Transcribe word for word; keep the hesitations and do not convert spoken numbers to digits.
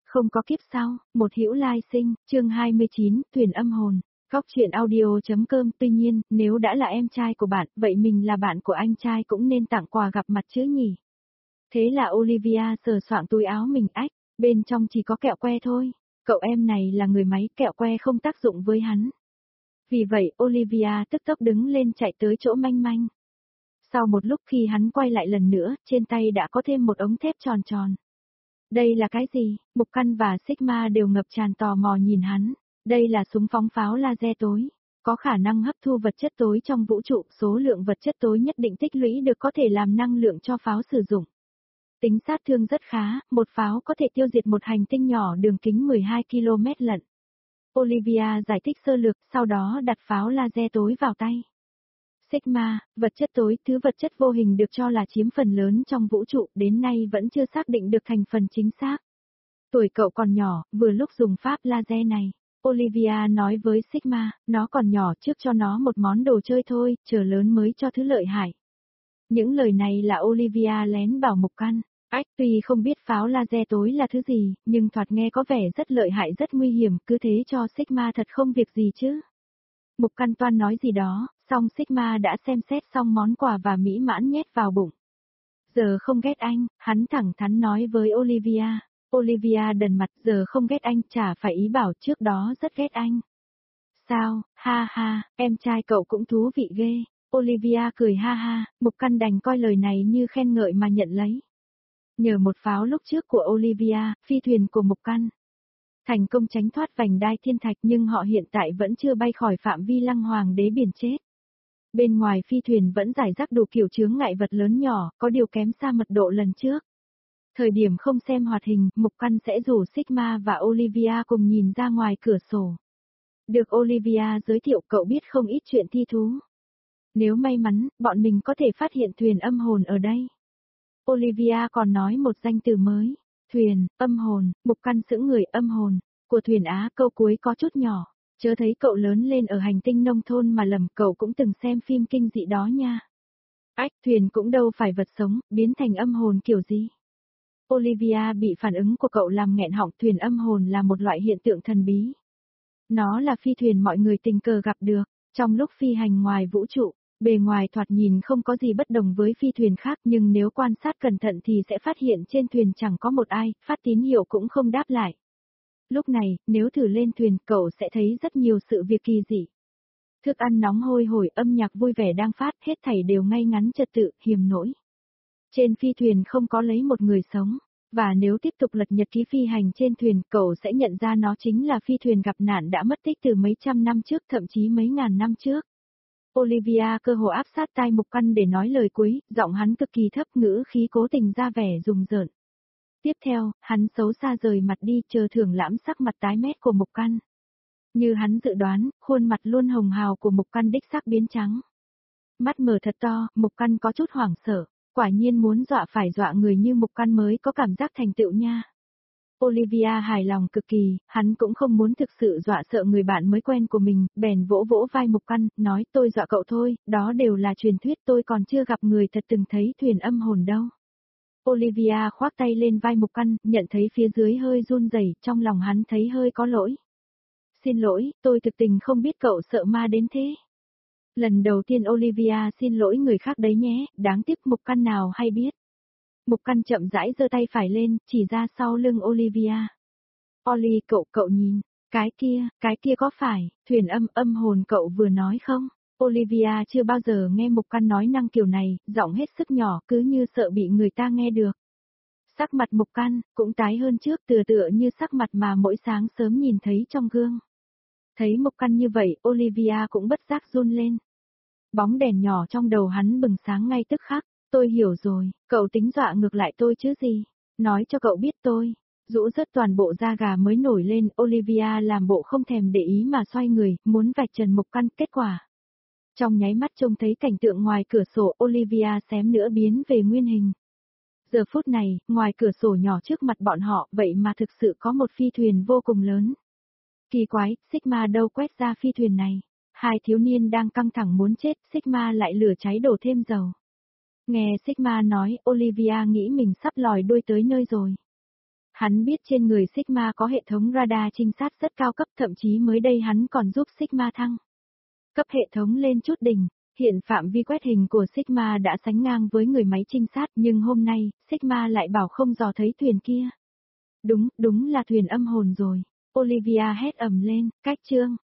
Không có kiếp sau, một hữu lai sinh, chương hai mươi chín, thuyền âm hồn. Góc chuyện audio.com. Tuy nhiên, nếu đã là em trai của bạn, vậy mình là bạn của anh trai cũng nên tặng quà gặp mặt chứ nhỉ? Thế là Olivia sờ soạng túi áo mình, ách, bên trong chỉ có kẹo que thôi. Cậu em này là người máy, kẹo que không tác dụng với hắn. Vì vậy, Olivia tức tốc đứng lên chạy tới chỗ Manh Manh. Sau một lúc khi hắn quay lại lần nữa, trên tay đã có thêm một ống thép tròn tròn. Đây là cái gì? Mục Căn và Sigma đều ngập tràn tò mò nhìn hắn. Đây là súng phóng pháo laser tối. Có khả năng hấp thu vật chất tối trong vũ trụ, số lượng vật chất tối nhất định tích lũy được có thể làm năng lượng cho pháo sử dụng. Tính sát thương rất khá, một pháo có thể tiêu diệt một hành tinh nhỏ đường kính mười hai ki lô mét lận. Olivia giải thích sơ lược, sau đó đặt pháo laser tối vào tay. Sigma, vật chất tối, thứ vật chất vô hình được cho là chiếm phần lớn trong vũ trụ, đến nay vẫn chưa xác định được thành phần chính xác. Tuổi cậu còn nhỏ, vừa lúc dùng pháp laser này. Olivia nói với Sigma, nó còn nhỏ, trước cho nó một món đồ chơi thôi, chờ lớn mới cho thứ lợi hại. Những lời này là Olivia lén bảo Mục Căn. Ách, tuy không biết pháo laser tối là thứ gì, nhưng thoạt nghe có vẻ rất lợi hại, rất nguy hiểm, cứ thế cho Sigma thật không việc gì chứ. Mục Căn toan nói gì đó, xong Sigma đã xem xét xong món quà và mỹ mãn nhét vào bụng. Giờ không ghét anh, hắn thẳng thắn nói với Olivia. Olivia đần mặt, giờ không ghét anh, chả phải ý bảo trước đó rất ghét anh. Sao, ha ha, em trai cậu cũng thú vị ghê. Olivia cười ha ha, Mục Căn đành coi lời này như khen ngợi mà nhận lấy. Nhờ một pháo lúc trước của Olivia, phi thuyền của Mục Căn thành công tránh thoát vành đai thiên thạch, nhưng họ hiện tại vẫn chưa bay khỏi phạm vi Lăng Hoàng đế biển chết. Bên ngoài phi thuyền vẫn rải rác đủ kiểu chướng ngại vật lớn nhỏ, có điều kém xa mật độ lần trước. Thời điểm không xem hoạt hình, Mục Căn sẽ rủ Sigma và Olivia cùng nhìn ra ngoài cửa sổ. Được Olivia giới thiệu, cậu biết không ít chuyện thi thú. Nếu may mắn, bọn mình có thể phát hiện thuyền âm hồn ở đây. Olivia còn nói một danh từ mới. Thuyền, âm hồn. Mục Căn sững người. Âm hồn của thuyền Á, câu cuối có chút nhỏ. Chớ thấy cậu lớn lên ở hành tinh nông thôn mà lầm, cậu cũng từng xem phim kinh dị đó nha. Ách, thuyền cũng đâu phải vật sống, biến thành âm hồn kiểu gì. Olivia bị phản ứng của cậu làm nghẹn họng. Thuyền âm hồn là một loại hiện tượng thần bí. Nó là phi thuyền mọi người tình cờ gặp được, trong lúc phi hành ngoài vũ trụ. Bề ngoài thoạt nhìn không có gì bất đồng với phi thuyền khác, nhưng nếu quan sát cẩn thận thì sẽ phát hiện trên thuyền chẳng có một ai, phát tín hiệu cũng không đáp lại. Lúc này, nếu thử lên thuyền, cậu sẽ thấy rất nhiều sự việc kỳ dị. Thức ăn nóng hôi hổi, âm nhạc vui vẻ đang phát, hết thảy đều ngay ngắn trật tự, hiềm nổi. Trên phi thuyền không có lấy một người sống, và nếu tiếp tục lật nhật ký phi hành trên thuyền, cậu sẽ nhận ra nó chính là phi thuyền gặp nạn đã mất tích từ mấy trăm năm trước, thậm chí mấy ngàn năm trước. Olivia cơ hồ áp sát tai Mục Căn để nói lời cuối, giọng hắn cực kỳ thấp, ngữ khí cố tình ra vẻ rùng rợn. Tiếp theo, hắn xấu xa rời mặt đi, chờ thưởng lãm sắc mặt tái mét của Mục Căn. Như hắn dự đoán, khuôn mặt luôn hồng hào của Mục Căn đích xác biến trắng. Mắt mở thật to, Mục Căn có chút hoảng sợ, quả nhiên muốn dọa phải dọa người như Mục Căn mới có cảm giác thành tựu nha. Olivia hài lòng cực kỳ, hắn cũng không muốn thực sự dọa sợ người bạn mới quen của mình, bèn vỗ vỗ vai Mục Căn, nói tôi dọa cậu thôi, đó đều là truyền thuyết, tôi còn chưa gặp người thật từng thấy thuyền âm hồn đâu. Olivia khoác tay lên vai Mục Căn, nhận thấy phía dưới hơi run rẩy, trong lòng hắn thấy hơi có lỗi. Xin lỗi, tôi thực tình không biết cậu sợ ma đến thế. Lần đầu tiên Olivia xin lỗi người khác đấy nhé, đáng tiếc Mục Căn nào hay biết. Mục Căn chậm rãi giơ tay phải lên, chỉ ra sau lưng Olivia. Ollie, cậu, cậu nhìn, cái kia, cái kia có phải, thuyền âm, âm hồn cậu vừa nói không? Olivia chưa bao giờ nghe Mục Căn nói năng kiểu này, giọng hết sức nhỏ, cứ như sợ bị người ta nghe được. Sắc mặt Mục Căn cũng tái hơn trước, tựa tựa như sắc mặt mà mỗi sáng sớm nhìn thấy trong gương. Thấy Mục Căn như vậy, Olivia cũng bất giác run lên. Bóng đèn nhỏ trong đầu hắn bừng sáng ngay tức khắc. Tôi hiểu rồi, cậu tính dọa ngược lại tôi chứ gì. Nói cho cậu biết tôi. Rũ rớt toàn bộ da gà mới nổi lên, Olivia làm bộ không thèm để ý mà xoay người, muốn vạch trần Mục Căn, kết quả. Trong nháy mắt trông thấy cảnh tượng ngoài cửa sổ, Olivia xém nữa biến về nguyên hình. Giờ phút này, ngoài cửa sổ nhỏ trước mặt bọn họ, vậy mà thực sự có một phi thuyền vô cùng lớn. Kỳ quái, Sigma đâu quét ra phi thuyền này. Hai thiếu niên đang căng thẳng muốn chết, Sigma lại lửa cháy đổ thêm dầu. Nghe Sigma nói, Olivia nghĩ mình sắp lòi đuôi tới nơi rồi. Hắn biết trên người Sigma có hệ thống radar trinh sát rất cao cấp, thậm chí mới đây hắn còn giúp Sigma thăng cấp hệ thống lên chút đỉnh. Hiện phạm vi quét hình của Sigma đã sánh ngang với người máy trinh sát, nhưng hôm nay, Sigma lại bảo không dò thấy thuyền kia. Đúng, đúng là thuyền âm hồn rồi. Olivia hét ầm lên, cách chương.